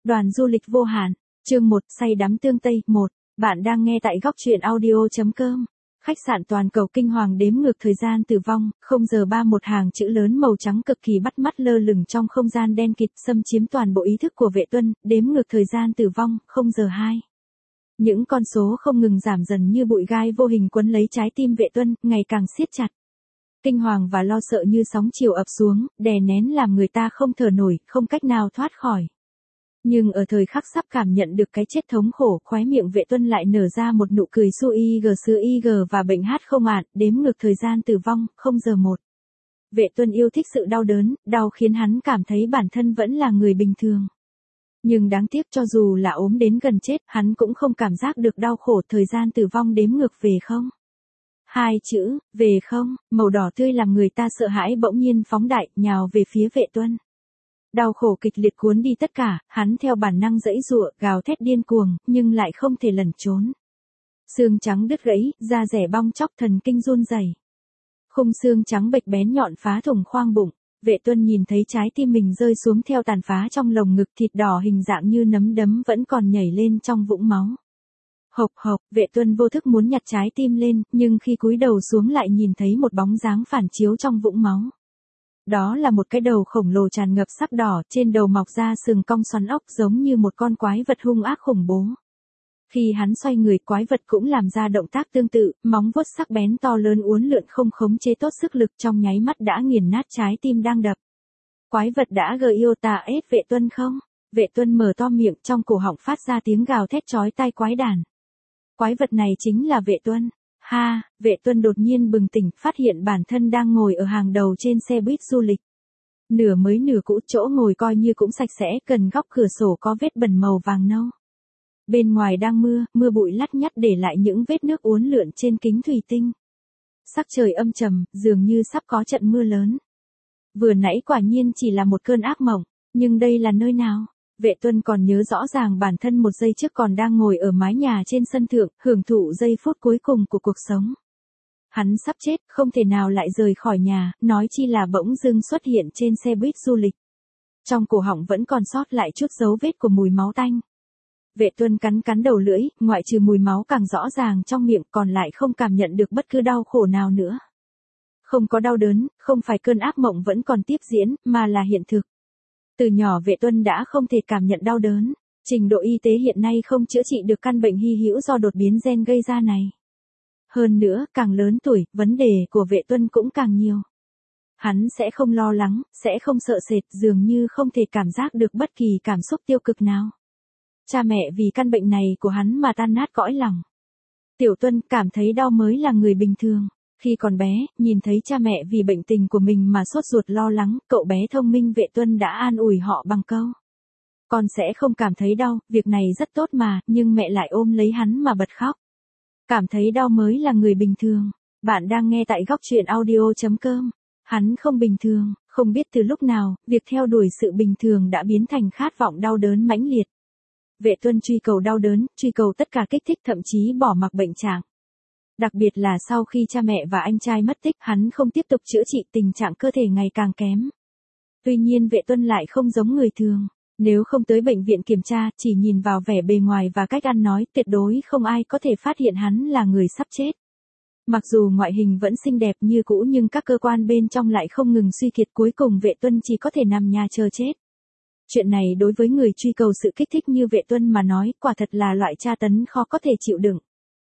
Đoàn du lịch vô hạn, chương 1, say đắm tương Tây, 1. Bạn đang nghe tại góc truyện audio.com. Khách sạn toàn cầu kinh hoàng đếm ngược thời gian tử vong, 0 giờ 3 một hàng chữ lớn màu trắng cực kỳ bắt mắt lơ lửng trong không gian đen kịt xâm chiếm toàn bộ ý thức của Vệ Tuân, đếm ngược thời gian tử vong, 0 giờ 2. Những con số không ngừng giảm dần như bụi gai vô hình quấn lấy trái tim Vệ Tuân, ngày càng siết chặt. Kinh hoàng và lo sợ như sóng chiều ập xuống, đè nén làm người ta không thở nổi, không cách nào thoát khỏi. Nhưng ở thời khắc sắp cảm nhận được cái chết thống khổ, khóe miệng Vệ Tuân lại nở ra một nụ cười xưa IG và bệnh hát không ạn, đếm ngược thời gian tử vong, 0 giờ 1. Vệ Tuân yêu thích sự đau đớn, đau khiến hắn cảm thấy bản thân vẫn là người bình thường. Nhưng đáng tiếc cho dù là ốm đến gần chết, hắn cũng không cảm giác được đau khổ. Thời gian tử vong đếm ngược về không. 2 chữ, về không, màu đỏ tươi làm người ta sợ hãi bỗng nhiên phóng đại, nhào về phía Vệ Tuân. Đau khổ kịch liệt cuốn đi tất cả, hắn theo bản năng giãy giụa, gào thét điên cuồng, nhưng lại không thể lẩn trốn. Xương trắng đứt gãy, da rẻ bong chóc, thần kinh run rẩy. Khung xương trắng bệch bén nhọn phá thủng khoang bụng. Vệ Tuân nhìn thấy trái tim mình rơi xuống theo tàn phá trong lồng ngực, thịt đỏ hình dạng như nấm đấm vẫn còn nhảy lên trong vũng máu. Hộc hộc, Vệ Tuân vô thức muốn nhặt trái tim lên, nhưng khi cúi đầu xuống lại nhìn thấy một bóng dáng phản chiếu trong vũng máu. Đó là một cái đầu khổng lồ tràn ngập sắc đỏ, trên đầu mọc ra sừng cong xoắn ốc giống như một con quái vật hung ác khủng bố. Khi hắn xoay người, quái vật cũng làm ra động tác tương tự, móng vuốt sắc bén to lớn uốn lượn không khống chế tốt sức lực, trong nháy mắt đã nghiền nát trái tim đang đập. Quái vật đã yêu ta ép Vệ Tuân không? Vệ Tuân mở to miệng, trong cổ họng phát ra tiếng gào thét chói tai quái đản. Quái vật này chính là Vệ Tuân. Ha, Vệ Tuân đột nhiên bừng tỉnh, phát hiện bản thân đang ngồi ở hàng đầu trên xe buýt du lịch. Nửa mới nửa cũ, chỗ ngồi coi như cũng sạch sẽ, gần góc cửa sổ có vết bẩn màu vàng nâu. Bên ngoài đang mưa bụi lắt nhắt để lại những vết nước uốn lượn trên kính thủy tinh. Sắc trời âm trầm, dường như sắp có trận mưa lớn. Vừa nãy quả nhiên chỉ là một cơn ác mộng, nhưng đây là nơi nào? Vệ Tuân còn nhớ rõ ràng bản thân một giây trước còn đang ngồi ở mái nhà trên sân thượng, hưởng thụ giây phút cuối cùng của cuộc sống. Hắn sắp chết, không thể nào lại rời khỏi nhà, nói chi là bỗng dưng xuất hiện trên xe buýt du lịch. Trong cổ họng vẫn còn sót lại chút dấu vết của mùi máu tanh. Vệ Tuân cắn đầu lưỡi, ngoại trừ mùi máu càng rõ ràng trong miệng, còn lại không cảm nhận được bất cứ đau khổ nào nữa. Không có đau đớn, không phải cơn ác mộng vẫn còn tiếp diễn, mà là hiện thực. Từ nhỏ Vệ Tuân đã không thể cảm nhận đau đớn, trình độ y tế hiện nay không chữa trị được căn bệnh hy hữu do đột biến gen gây ra này. Hơn nữa, càng lớn tuổi, vấn đề của Vệ Tuân cũng càng nhiều. Hắn sẽ không lo lắng, sẽ không sợ sệt, dường như không thể cảm giác được bất kỳ cảm xúc tiêu cực nào. Cha mẹ vì căn bệnh này của hắn mà tan nát cõi lòng. Tiểu Tuân cảm thấy đau mới là người bình thường. Khi còn bé, nhìn thấy cha mẹ vì bệnh tình của mình mà sốt ruột lo lắng, cậu bé thông minh Vệ Tuân đã an ủi họ bằng câu. Con sẽ không cảm thấy đau, việc này rất tốt mà, nhưng mẹ lại ôm lấy hắn mà bật khóc. Cảm thấy đau mới là người bình thường. Bạn đang nghe tại góc truyện audio.com. Hắn không bình thường, không biết từ lúc nào, việc theo đuổi sự bình thường đã biến thành khát vọng đau đớn mãnh liệt. Vệ Tuân truy cầu đau đớn, truy cầu tất cả kích thích, thậm chí bỏ mặc bệnh trạng. Đặc biệt là sau khi cha mẹ và anh trai mất tích, hắn không tiếp tục chữa trị, tình trạng cơ thể ngày càng kém. Tuy nhiên Vệ Tuân lại không giống người thường. Nếu không tới bệnh viện kiểm tra, chỉ nhìn vào vẻ bề ngoài và cách ăn nói, tuyệt đối không ai có thể phát hiện hắn là người sắp chết. Mặc dù ngoại hình vẫn xinh đẹp như cũ nhưng các cơ quan bên trong lại không ngừng suy kiệt, cuối cùng Vệ Tuân chỉ có thể nằm nhà chờ chết. Chuyện này đối với người truy cầu sự kích thích như Vệ Tuân mà nói, quả thật là loại tra tấn khó có thể chịu đựng.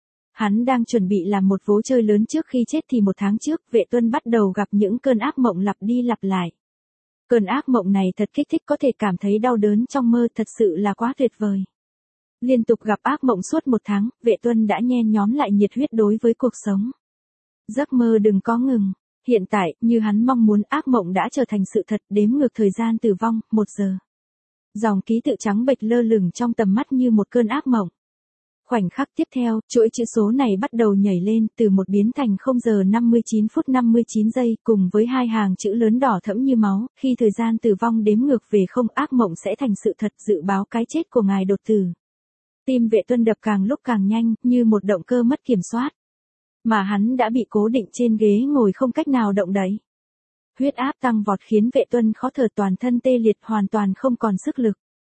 Hắn đang chuẩn bị làm một vố chơi lớn trước khi chết thì 1 tháng trước, Vệ Tuân bắt đầu gặp những cơn ác mộng lặp đi lặp lại. Cơn ác mộng này thật kích thích, có thể cảm thấy đau đớn trong mơ, thật sự là quá tuyệt vời. Liên tục gặp ác mộng suốt 1 tháng, Vệ Tuân đã nhen nhóm lại nhiệt huyết đối với cuộc sống. Giấc mơ đừng có ngừng. Hiện tại, như hắn mong muốn, ác mộng đã trở thành sự thật, đếm ngược thời gian tử vong, 1 giờ. Dòng ký tự trắng bệch lơ lửng trong tầm mắt như một cơn ác mộng. Khoảnh khắc tiếp theo, chuỗi chữ số này bắt đầu nhảy lên, từ 1 biến thành 0 giờ 59 phút 59 giây, cùng với 2 hàng chữ lớn đỏ thẫm như máu, khi thời gian tử vong đếm ngược về không, ác mộng sẽ thành sự thật, dự báo cái chết của ngài đột tử. Tim Vệ Tuân đập càng lúc càng nhanh, như một động cơ mất kiểm soát. Mà hắn đã bị cố định trên ghế ngồi không cách nào động đậy. Huyết áp tăng vọt khiến Vệ Tuân khó thở, toàn thân tê liệt, hoàn toàn không còn sức lực.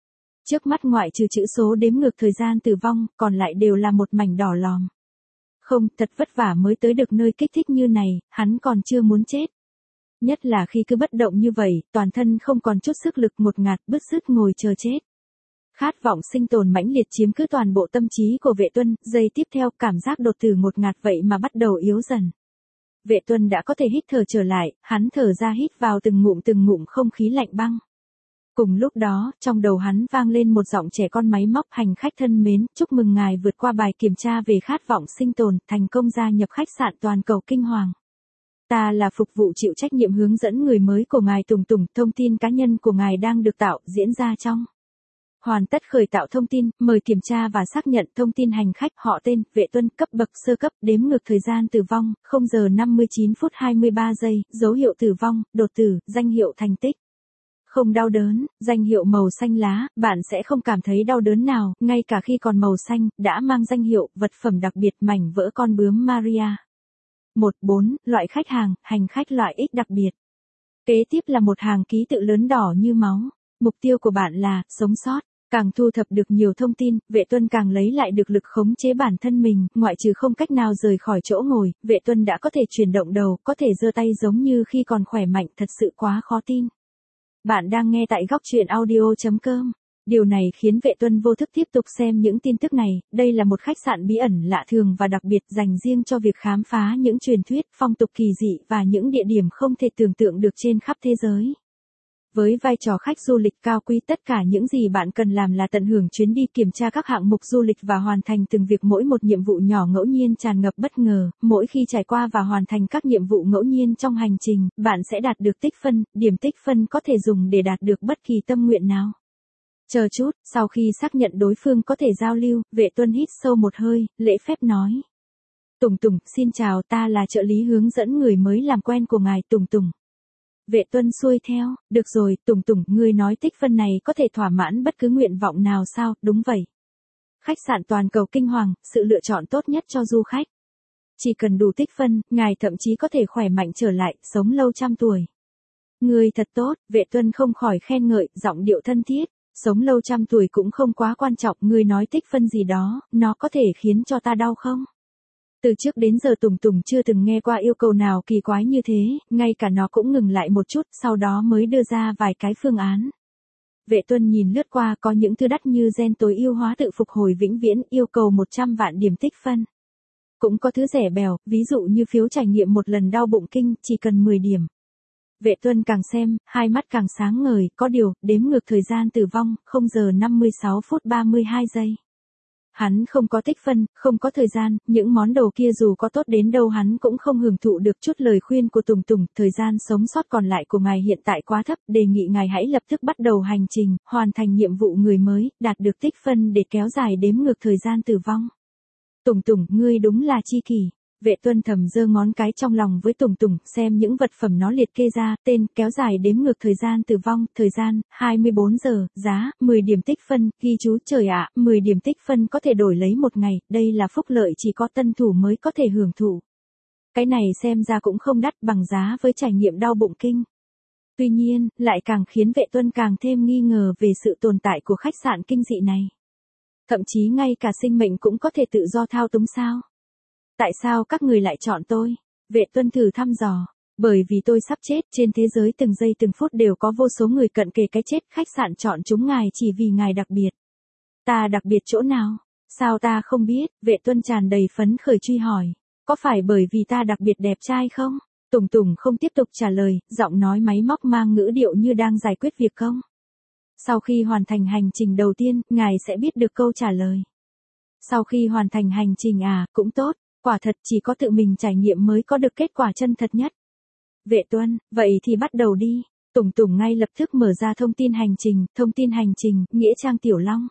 Trước mắt ngoại trừ chữ số đếm ngược thời gian tử vong, còn lại đều là một mảnh đỏ lòm. Không, thật vất vả mới tới được nơi kích thích như này, hắn còn chưa muốn chết. Nhất là khi cứ bất động như vậy, toàn thân không còn chút sức lực, ngột ngạt, bứt rứt ngồi chờ chết. Khát vọng sinh tồn mãnh liệt chiếm cứ toàn bộ tâm trí của Vệ Tuân, giây tiếp theo cảm giác đột tử ngột ngạt vậy mà bắt đầu yếu dần. Vệ Tuân đã có thể hít thở trở lại, hắn thở ra hít vào từng ngụm không khí lạnh băng. Cùng lúc đó, trong đầu hắn vang lên một giọng trẻ con máy móc: hành khách thân mến, chúc mừng ngài vượt qua bài kiểm tra về khát vọng sinh tồn, thành công gia nhập khách sạn toàn cầu Kinh Hoàng. Ta là phục vụ chịu trách nhiệm hướng dẫn người mới của ngài Tùng Tùng, thông tin cá nhân của ngài đang được tạo, diễn ra trong. Hoàn tất khởi tạo thông tin, mời kiểm tra và xác nhận thông tin hành khách, họ tên, Vệ Tuân, cấp bậc sơ cấp, đếm ngược thời gian tử vong, 0 giờ 59 phút 23 giây, dấu hiệu tử vong, đột tử, danh hiệu thành tích. Không đau đớn, danh hiệu màu xanh lá, bạn sẽ không cảm thấy đau đớn nào, ngay cả khi còn màu xanh, đã mang danh hiệu, vật phẩm đặc biệt, mảnh vỡ con bướm Maria. 1.4, loại khách hàng, hành khách loại X đặc biệt. Kế tiếp là một hàng ký tự lớn đỏ như máu. Mục tiêu của bạn là, sống sót. Càng thu thập được nhiều thông tin, Vệ Tuân càng lấy lại được lực khống chế bản thân mình, ngoại trừ không cách nào rời khỏi chỗ ngồi, Vệ Tuân đã có thể chuyển động đầu, có thể giơ tay giống như khi còn khỏe mạnh, thật sự quá khó tin. Bạn đang nghe tại góc truyện audio.com. Điều này khiến Vệ Tuân vô thức tiếp tục xem những tin tức này, đây là một khách sạn bí ẩn lạ thường và đặc biệt dành riêng cho việc khám phá những truyền thuyết, phong tục kỳ dị và những địa điểm không thể tưởng tượng được trên khắp thế giới. Với vai trò khách du lịch cao quý, tất cả những gì bạn cần làm là tận hưởng chuyến đi, kiểm tra các hạng mục du lịch và hoàn thành từng việc, mỗi một nhiệm vụ nhỏ ngẫu nhiên tràn ngập bất ngờ. Mỗi khi trải qua và hoàn thành các nhiệm vụ ngẫu nhiên trong hành trình, bạn sẽ đạt được tích phân, điểm tích phân có thể dùng để đạt được bất kỳ tâm nguyện nào. Chờ chút, sau khi xác nhận đối phương có thể giao lưu, Vệ Tuân hít sâu một hơi, lễ phép nói. Tùng Tùng, xin chào, ta là trợ lý hướng dẫn người mới làm quen của ngài Tùng Tùng. Vệ Tuân xuôi theo, được rồi, Tùng Tùng, ngươi nói tích phân này có thể thỏa mãn bất cứ nguyện vọng nào sao? Đúng vậy. Khách sạn toàn cầu Kinh Hoàng, sự lựa chọn tốt nhất cho du khách. Chỉ cần đủ tích phân, ngài thậm chí có thể khỏe mạnh trở lại, sống lâu trăm tuổi. Ngươi thật tốt, Vệ Tuân không khỏi khen ngợi, giọng điệu thân thiết. Sống lâu trăm tuổi cũng không quá quan trọng, ngươi nói tích phân gì đó, nó có thể khiến cho ta đau không? Từ trước đến giờ Tùng Tùng chưa từng nghe qua yêu cầu nào kỳ quái như thế, ngay cả nó cũng ngừng lại một chút, sau đó mới đưa ra vài cái phương án. Vệ Tuân nhìn lướt qua, có những thứ đắt như gen tối ưu hóa tự phục hồi vĩnh viễn, yêu cầu 100 vạn điểm tích phân. Cũng có thứ rẻ bèo, ví dụ như phiếu trải nghiệm một lần đau bụng kinh, chỉ cần 10 điểm. Vệ Tuân càng xem, hai mắt càng sáng ngời, có điều, đếm ngược thời gian tử vong, 0 giờ 56 phút 32 giây. Hắn không có tích phân, không có thời gian, những món đồ kia dù có tốt đến đâu hắn cũng không hưởng thụ được. Chút lời khuyên của Tùng Tùng, thời gian sống sót còn lại của ngài hiện tại quá thấp, đề nghị ngài hãy lập tức bắt đầu hành trình, hoàn thành nhiệm vụ người mới, đạt được tích phân để kéo dài đếm ngược thời gian tử vong. Tùng Tùng, ngươi đúng là chi kỷ. Vệ Tuân thầm giơ ngón cái trong lòng với Tùng Tùng, xem những vật phẩm nó liệt kê ra, tên, kéo dài đếm ngược thời gian tử vong, thời gian, 24 giờ, giá, 10 điểm tích phân, ghi chú, trời ạ, 10 điểm tích phân có thể đổi lấy một ngày, đây là phúc lợi chỉ có tân thủ mới có thể hưởng thụ. Cái này xem ra cũng không đắt bằng giá với trải nghiệm đau bụng kinh. Tuy nhiên, lại càng khiến Vệ Tuân càng thêm nghi ngờ về sự tồn tại của khách sạn kinh dị này. Thậm chí ngay cả sinh mệnh cũng có thể tự do thao túng sao? Tại sao các người lại chọn tôi? Vệ Tuân thử thăm dò. Bởi vì tôi sắp chết, trên thế giới từng giây từng phút đều có vô số người cận kề cái chết, khách sạn chọn chúng ngài chỉ vì ngài đặc biệt. Ta đặc biệt chỗ nào? Sao ta không biết? Vệ Tuân tràn đầy phấn khởi truy hỏi. Có phải bởi vì ta đặc biệt đẹp trai không? Tùng Tùng không tiếp tục trả lời, giọng nói máy móc mang ngữ điệu như đang giải quyết việc công. Sau khi hoàn thành hành trình đầu tiên, ngài sẽ biết được câu trả lời. Sau khi hoàn thành hành trình cũng tốt. Quả thật chỉ có tự mình trải nghiệm mới có được kết quả chân thật nhất. Vệ Tuân, vậy thì bắt đầu đi. Tùng Tùng ngay lập tức mở ra thông tin hành trình, nghĩa trang Tiểu Long.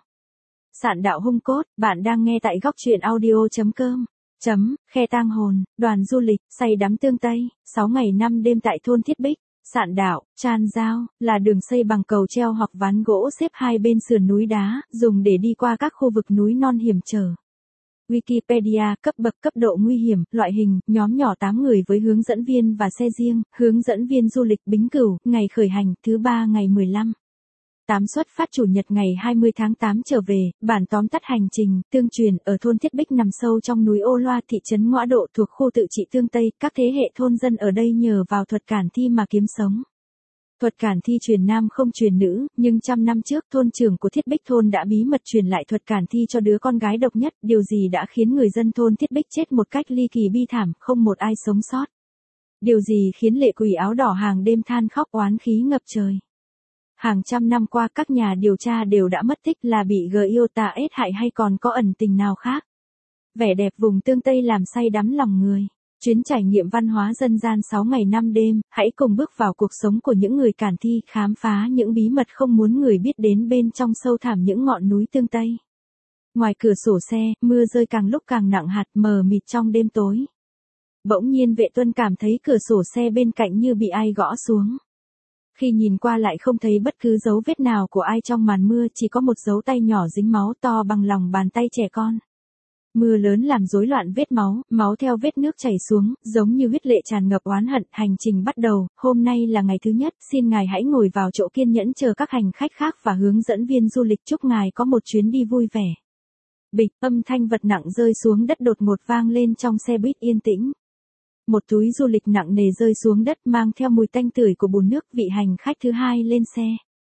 Sạn đạo hung cốt, bạn đang nghe tại góc truyện audio.com. Khe tang hồn, đoàn du lịch, say đắm tương Tây, 6 ngày 5 đêm tại thôn Thiết Bích. Sạn đạo, Chan Giao, là đường xây bằng cầu treo hoặc ván gỗ xếp hai bên sườn núi đá, dùng để đi qua các khu vực núi non hiểm trở. Wikipedia, cấp bậc cấp độ nguy hiểm, loại hình, nhóm nhỏ 8 người với hướng dẫn viên và xe riêng, hướng dẫn viên du lịch Bính Cửu, ngày khởi hành, thứ 3 ngày 15 8 xuất phát chủ nhật ngày 20 tháng 8 trở về, bản tóm tắt hành trình, tương truyền, ở thôn Thiết Bích nằm sâu trong núi Ô Loa thị trấn Ngoã Độ thuộc khu tự trị Tương Tây, các thế hệ thôn dân ở đây nhờ vào thuật cản thi mà kiếm sống. Thuật cản thi truyền nam không truyền nữ, nhưng trăm năm trước thôn trưởng của Thiết Bích thôn đã bí mật truyền lại thuật cản thi cho đứa con gái độc nhất, điều gì đã khiến người dân thôn Thiết Bích chết một cách ly kỳ bi thảm, không một ai sống sót. Điều gì khiến lệ quỷ áo đỏ hàng đêm than khóc oán khí ngập trời. Hàng trăm năm qua các nhà điều tra đều đã mất tích, là bị yêu tà ết hại hay còn có ẩn tình nào khác. Vẻ đẹp vùng Tương Tây làm say đắm lòng người. Chuyến trải nghiệm văn hóa dân gian 6 ngày 5 đêm, hãy cùng bước vào cuộc sống của những người cản thi, khám phá những bí mật không muốn người biết đến bên trong sâu thẳm những ngọn núi Tương Tây. Ngoài cửa sổ xe, mưa rơi càng lúc càng nặng hạt, mờ mịt trong đêm tối. Bỗng nhiên Vệ Tuân cảm thấy cửa sổ xe bên cạnh như bị ai gõ xuống. Khi nhìn qua lại không thấy bất cứ dấu vết nào của ai trong màn mưa, chỉ có một dấu tay nhỏ dính máu to bằng lòng bàn tay trẻ con. Mưa lớn làm rối loạn vết máu, máu theo vết nước chảy xuống, giống như huyết lệ tràn ngập oán hận. Hành trình bắt đầu, hôm nay là ngày thứ nhất, xin ngài hãy ngồi vào chỗ kiên nhẫn chờ các hành khách khác và hướng dẫn viên du lịch chúc ngài có một chuyến đi vui vẻ. Bịch, âm thanh vật nặng rơi xuống đất đột ngột vang lên trong xe buýt yên tĩnh. Một túi du lịch nặng nề rơi xuống đất mang theo mùi tanh tưởi của bùn nước. Vị hành khách thứ hai lên xe.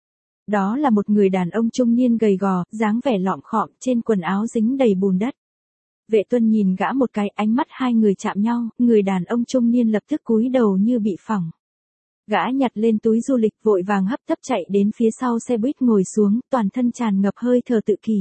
Đó là một người đàn ông trung niên gầy gò, dáng vẻ lọm khọm, trên quần áo dính đầy bùn đất. Vệ Tuân nhìn gã một cái, ánh mắt hai người chạm nhau, người đàn ông trung niên lập tức cúi đầu như bị phỏng. Gã nhặt lên túi du lịch vội vàng hấp tấp chạy đến phía sau xe buýt ngồi xuống, toàn thân tràn ngập hơi thở tự kỷ.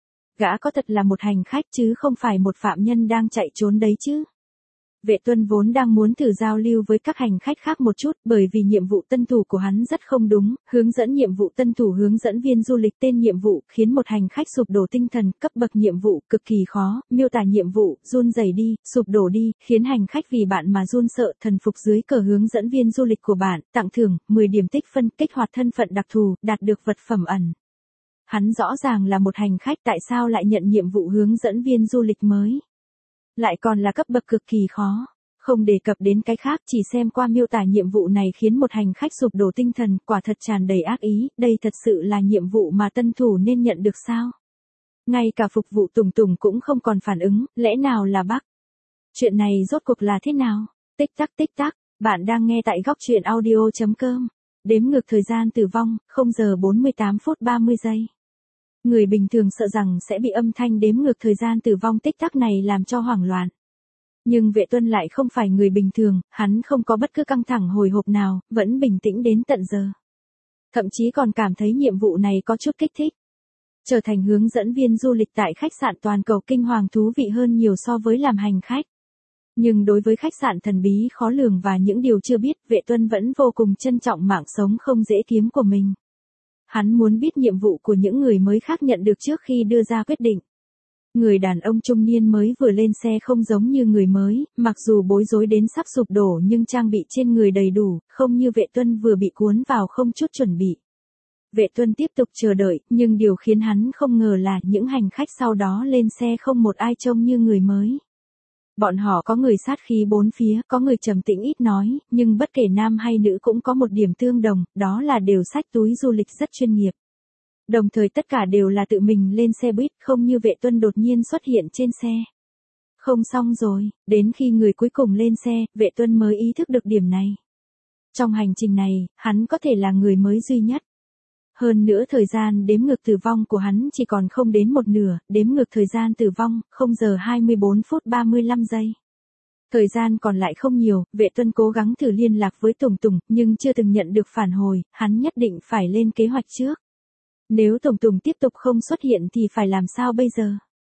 Gã có thật là một hành khách chứ không phải một phạm nhân đang chạy trốn đấy chứ. Vệ Tuân vốn đang muốn thử giao lưu với các hành khách khác một chút, bởi vì nhiệm vụ tân thủ của hắn rất không đúng, hướng dẫn nhiệm vụ tân thủ hướng dẫn viên du lịch tên nhiệm vụ, khiến một hành khách sụp đổ tinh thần, cấp bậc nhiệm vụ, cực kỳ khó, miêu tả nhiệm vụ, run rẩy đi, sụp đổ đi, khiến hành khách vì bạn mà run sợ, thần phục dưới cờ hướng dẫn viên du lịch của bạn, tặng thưởng, 10 điểm tích phân, kích hoạt thân phận đặc thù, đạt được vật phẩm ẩn. Hắn rõ ràng là một hành khách, tại sao lại nhận nhiệm vụ hướng dẫn viên du lịch mới? Lại còn là cấp bậc cực kỳ khó. Không đề cập đến cái khác, chỉ xem qua miêu tả nhiệm vụ này khiến một hành khách sụp đổ tinh thần, quả thật tràn đầy ác ý, đây thật sự là nhiệm vụ mà tân thủ nên nhận được sao? Ngay cả phục vụ Tùng Tùng cũng không còn phản ứng, lẽ nào là bug? Chuyện này rốt cuộc là thế nào? Tích tắc, bạn đang nghe tại góc truyện audio.com. Đếm ngược thời gian tử vong, 0 giờ 48 phút 30 giây. Người bình thường sợ rằng sẽ bị âm thanh đếm ngược thời gian tử vong tích tắc này làm cho hoảng loạn. Nhưng Vệ Tuân lại không phải người bình thường, hắn không có bất cứ căng thẳng hồi hộp nào, vẫn bình tĩnh đến tận giờ. Thậm chí còn cảm thấy nhiệm vụ này có chút kích thích. Trở thành hướng dẫn viên du lịch tại khách sạn toàn cầu kinh hoàng thú vị hơn nhiều so với làm hành khách. Nhưng đối với khách sạn thần bí khó lường và những điều chưa biết, Vệ Tuân vẫn vô cùng trân trọng mạng sống không dễ kiếm của mình. Hắn muốn biết nhiệm vụ của những người mới khác nhận được trước khi đưa ra quyết định. Người đàn ông trung niên mới vừa lên xe không giống như người mới, mặc dù bối rối đến sắp sụp đổ nhưng trang bị trên người đầy đủ, không như Vệ Tuân vừa bị cuốn vào không chút chuẩn bị. Vệ Tuân tiếp tục chờ đợi, nhưng điều khiến hắn không ngờ là những hành khách sau đó lên xe không một ai trông như người mới. Bọn họ có người sát khí bốn phía, có người trầm tĩnh ít nói, nhưng bất kể nam hay nữ cũng có một điểm tương đồng, đó là đều xách túi du lịch rất chuyên nghiệp. Đồng thời tất cả đều là tự mình lên xe buýt, không như Vệ Tuân đột nhiên xuất hiện trên xe. Không xong rồi, đến khi người cuối cùng lên xe, Vệ Tuân mới ý thức được điểm này. Trong hành trình này, hắn có thể là người mới duy nhất. Hơn nữa thời gian đếm ngược tử vong của hắn chỉ còn không đến một nửa, đếm ngược thời gian tử vong, 0 giờ 24 phút 35 giây. Thời gian còn lại không nhiều, Vệ Tuân cố gắng thử liên lạc với Tùng Tùng, nhưng chưa từng nhận được phản hồi, hắn nhất định phải lên kế hoạch trước. Nếu Tùng Tùng tiếp tục không xuất hiện thì phải làm sao bây giờ?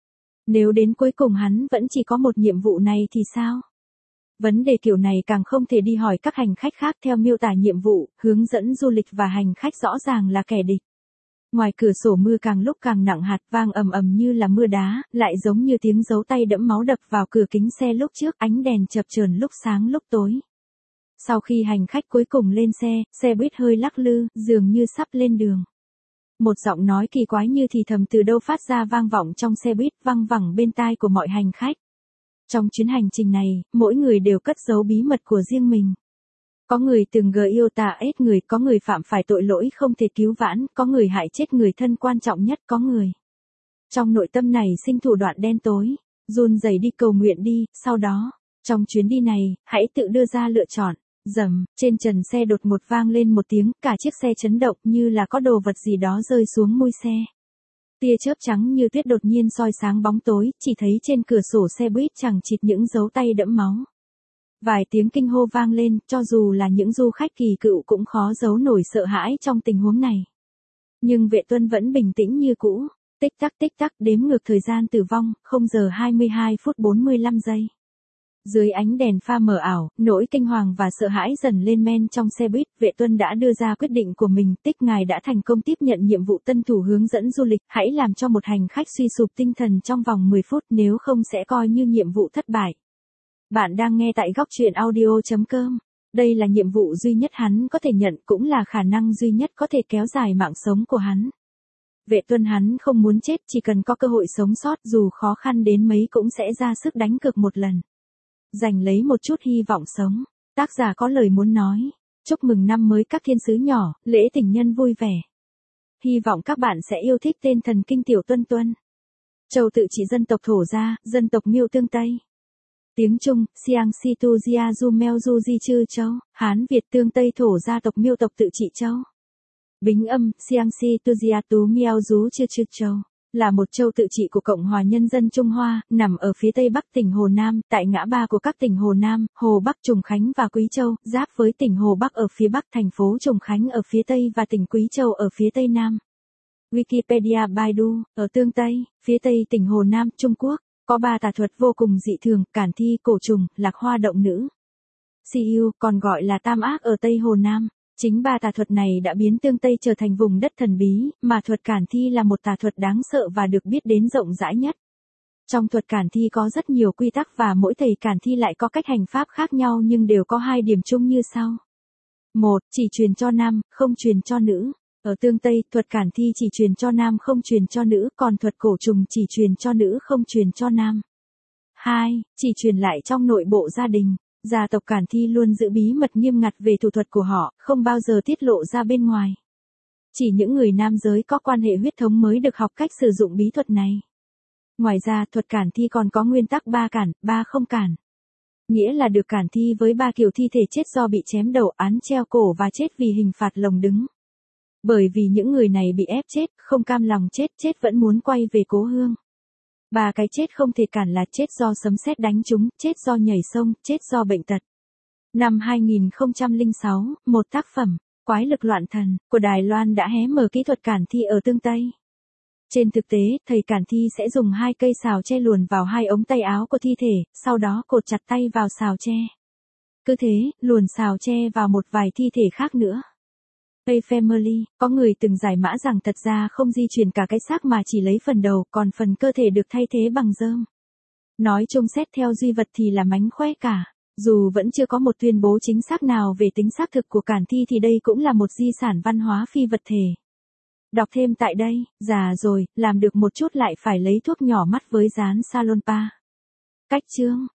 Nếu đến cuối cùng hắn vẫn chỉ có một nhiệm vụ này thì sao? Vấn đề kiểu này càng không thể đi hỏi các hành khách khác theo miêu tả nhiệm vụ, hướng dẫn du lịch và hành khách rõ ràng là kẻ địch. Ngoài cửa sổ mưa càng lúc càng nặng hạt vang ầm ầm như là mưa đá, lại giống như tiếng dấu tay đẫm máu đập vào cửa kính xe lúc trước, ánh đèn chập chờn lúc sáng lúc tối. Sau khi hành khách cuối cùng lên xe, xe buýt hơi lắc lư, dường như sắp lên đường. Một giọng nói kỳ quái như thì thầm từ đâu phát ra vang vọng trong xe buýt, văng vẳng bên tai của mọi hành khách. Trong chuyến hành trình này, mỗi người đều cất giấu bí mật của riêng mình. Có người từng yêu tà ết người, có người phạm phải tội lỗi không thể cứu vãn, có người hại chết người thân quan trọng nhất, có người trong nội tâm này sinh thủ đoạn đen tối, run rẩy đi cầu nguyện đi, sau đó, trong chuyến đi này, hãy tự đưa ra lựa chọn. Rầm, trên trần xe đột ngột vang lên một tiếng, cả chiếc xe chấn động như là có đồ vật gì đó rơi xuống mui xe. Tia chớp trắng như tuyết đột nhiên soi sáng bóng tối, chỉ thấy trên cửa sổ xe buýt chẳng chịt những dấu tay đẫm máu. Vài tiếng kinh hô vang lên, cho dù là những du khách kỳ cựu cũng khó giấu nổi sợ hãi trong tình huống này. Nhưng Vệ Tuân vẫn bình tĩnh như cũ, tích tắc đếm ngược thời gian tử vong, 0 giờ 22 phút 45 giây. Dưới ánh đèn pha mờ ảo, nỗi kinh hoàng và sợ hãi dần lên men trong xe buýt, Vệ Tuân đã đưa ra quyết định của mình, ngài đã thành công tiếp nhận nhiệm vụ tân thủ hướng dẫn du lịch, hãy làm cho một hành khách suy sụp tinh thần trong vòng 10 phút, nếu không sẽ coi như nhiệm vụ thất bại. Bạn đang nghe tại góc truyện audio.com. Đây là nhiệm vụ duy nhất hắn có thể nhận, cũng là khả năng duy nhất có thể kéo dài mạng sống của hắn. Vệ Tuân hắn không muốn chết, chỉ cần có cơ hội sống sót dù khó khăn đến mấy cũng sẽ ra sức đánh cược một lần. Giành lấy một chút hy vọng sống. Tác giả có lời muốn nói. Chúc mừng năm mới các thiên sứ nhỏ, lễ tình nhân vui vẻ. Hy vọng các bạn sẽ yêu thích tên thần kinh tiểu Tuân Tuân. Châu tự trị dân tộc Thổ Gia, dân tộc Miêu Tương Tây. Tiếng Trung, Siang Si Tu Gia Du Meo Du Di Chư Châu, Hán Việt Tương Tây Thổ Gia tộc Miêu tộc tự trị châu. Bính âm, Siang Si Tu Gia Tú Miao Du Chư Chư Châu, là một châu tự trị của Cộng hòa Nhân dân Trung Hoa, nằm ở phía tây bắc tỉnh Hồ Nam, tại ngã ba của các tỉnh Hồ Nam, Hồ Bắc Trùng Khánh và Quý Châu, giáp với tỉnh Hồ Bắc ở phía bắc, thành phố Trùng Khánh ở phía tây và tỉnh Quý Châu ở phía tây nam. Wikipedia Baidu, ở Tương Tây, phía tây tỉnh Hồ Nam, Trung Quốc, có 3 tà thuật vô cùng dị thường, cản thi, cổ trùng, lạc hoa động nữ. Siêu, còn gọi là tam ác ở Tây Hồ Nam. Chính 3 tà thuật này đã biến Tương Tây trở thành vùng đất thần bí, mà thuật cản thi là một tà thuật đáng sợ và được biết đến rộng rãi nhất. Trong thuật cản thi có rất nhiều quy tắc và mỗi thầy cản thi lại có cách hành pháp khác nhau nhưng đều có 2 điểm chung như sau. 1. Chỉ truyền cho nam, không truyền cho nữ. Ở Tương Tây, thuật cản thi chỉ truyền cho nam không truyền cho nữ, còn thuật cổ trùng chỉ truyền cho nữ không truyền cho nam. 2. Chỉ truyền lại trong nội bộ gia đình. Gia tộc cản thi luôn giữ bí mật nghiêm ngặt về thủ thuật của họ, không bao giờ tiết lộ ra bên ngoài. Chỉ những người nam giới có quan hệ huyết thống mới được học cách sử dụng bí thuật này. Ngoài ra, thuật cản thi còn có nguyên tắc 3 cản, 3 không cản. Nghĩa là được cản thi với 3 kiểu thi thể chết do bị chém đầu, án treo cổ và chết vì hình phạt lồng đứng. Bởi vì những người này bị ép chết, không cam lòng chết vẫn muốn quay về cố hương. 3 cái chết không thể cản là chết do sấm sét đánh trúng, chết do nhảy sông, chết do bệnh tật. Năm 2006, một tác phẩm, Quái lực loạn thần, của Đài Loan đã hé mở kỹ thuật cản thi ở Tương Tây. Trên thực tế, thầy cản thi sẽ dùng 2 cây sào tre luồn vào 2 ống tay áo của thi thể, sau đó cột chặt tay vào sào tre. Cứ thế, luồn sào tre vào một vài thi thể khác nữa. Family, có người từng giải mã rằng thật ra không di chuyển cả cái xác mà chỉ lấy phần đầu, còn phần cơ thể được thay thế bằng rơm. Nói chung xét theo duy vật thì là mánh khóe cả. Dù vẫn chưa có một tuyên bố chính xác nào về tính xác thực của cản thi thì đây cũng là một di sản văn hóa phi vật thể. Đọc thêm tại đây, già rồi, làm được một chút lại phải lấy thuốc nhỏ mắt với dán Salonpa. Cách chương.